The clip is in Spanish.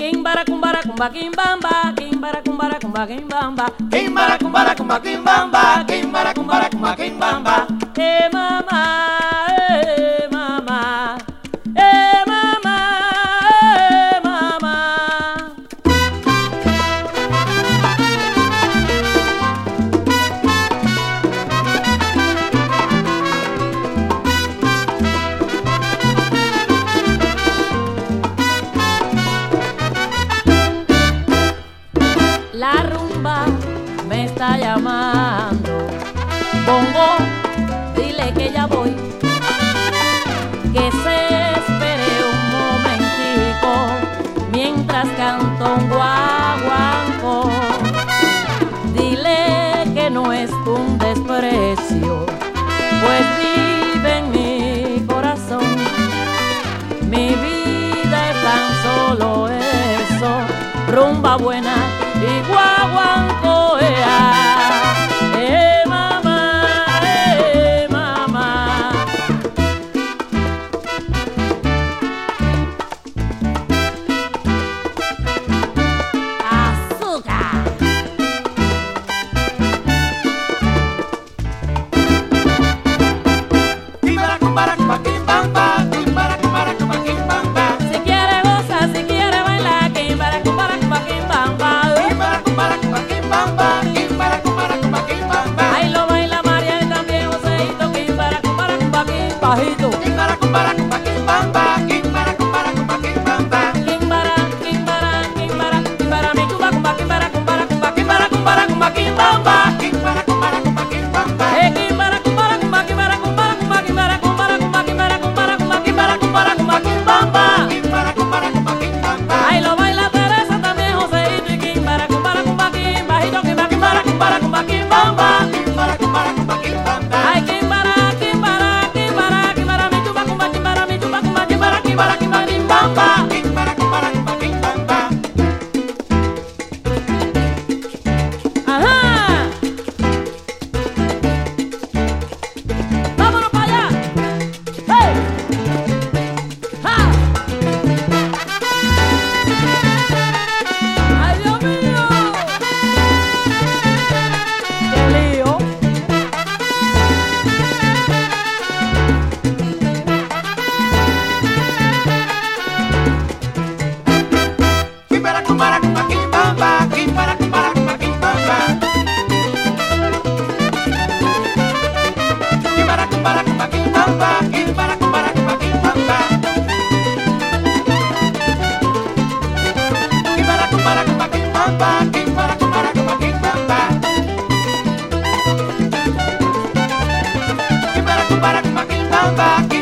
Kimbara kumbara kumba kimbamba, kimbara kumbara kumba kimbamba, Kimbara kumbara kumba kimbamba, kimbara kumbara kumba kimbamba. mama, mama, mama, mama. La rumba me está llamando. Bongo, dile que ya voy. Que se espere un momentico mientras canto un guaguancó. Dile que no es un desprecio, pues vive en mi corazón. Mi vida es tan solo eso, rumba buena y guaguancó, mamá, mamá. Azúcar. Kimbara kumbara kumba kimbamba, kimbara kumbara kumba kimbamba. Si quiere gozar, si quiere bailar, kimbara kumbara kumba kimbamba. Kimbara kumbara kumba kimbamba, kimbara kumbara kumba kimbamba. Ahí lo baila María y también Joseito, kimbara kumbara kumba kimbajito. Kimbara kumbara kumba kimbamba, kimbara kumbara kumba kimbamba. Kimbara, kimbara, kimbara, kimbara mi chuba kumba kimbara kumbara kumba kimbara kumbara kumba kimbamba. Kimbara kumbara kumba kimbamba. Kimbara kumbara kumba kimbara kumbara kumba kimbara kumbara kumba kimbara kumbara kumba kimbara kumbara kumba kimbamba. Kimbara kumbara kumba kimbamba. Ahí lo baila Teresa también Joseito y kimbara kumbara kumba kimbajito, kimbara kumbara kumbara kumba kimbamba. Kimbara kumbara kumba kimbamba. Ay kimbara, kimbara, kimbara, kimbara mi chuba kumba kimbara mi chuba kumba kimbara kimbara kimbara kimbamba. Kimbara kumbara kumba kimbamba. Ajá. Vámonos para allá. Hey. Ja. Ay, Dios mío. Qué lío. Kimbara kumbara kumba kimbamba, kimbara kumbara kumba kimbamba. Kimbara kumbara kumba kimbamba, kimbara kumbara kumba kimbamba. Kimbara kumbara kumba kimbamba, kimbara kumbara kumba kimbamba. Kimbara kumbara kumba kimbamba.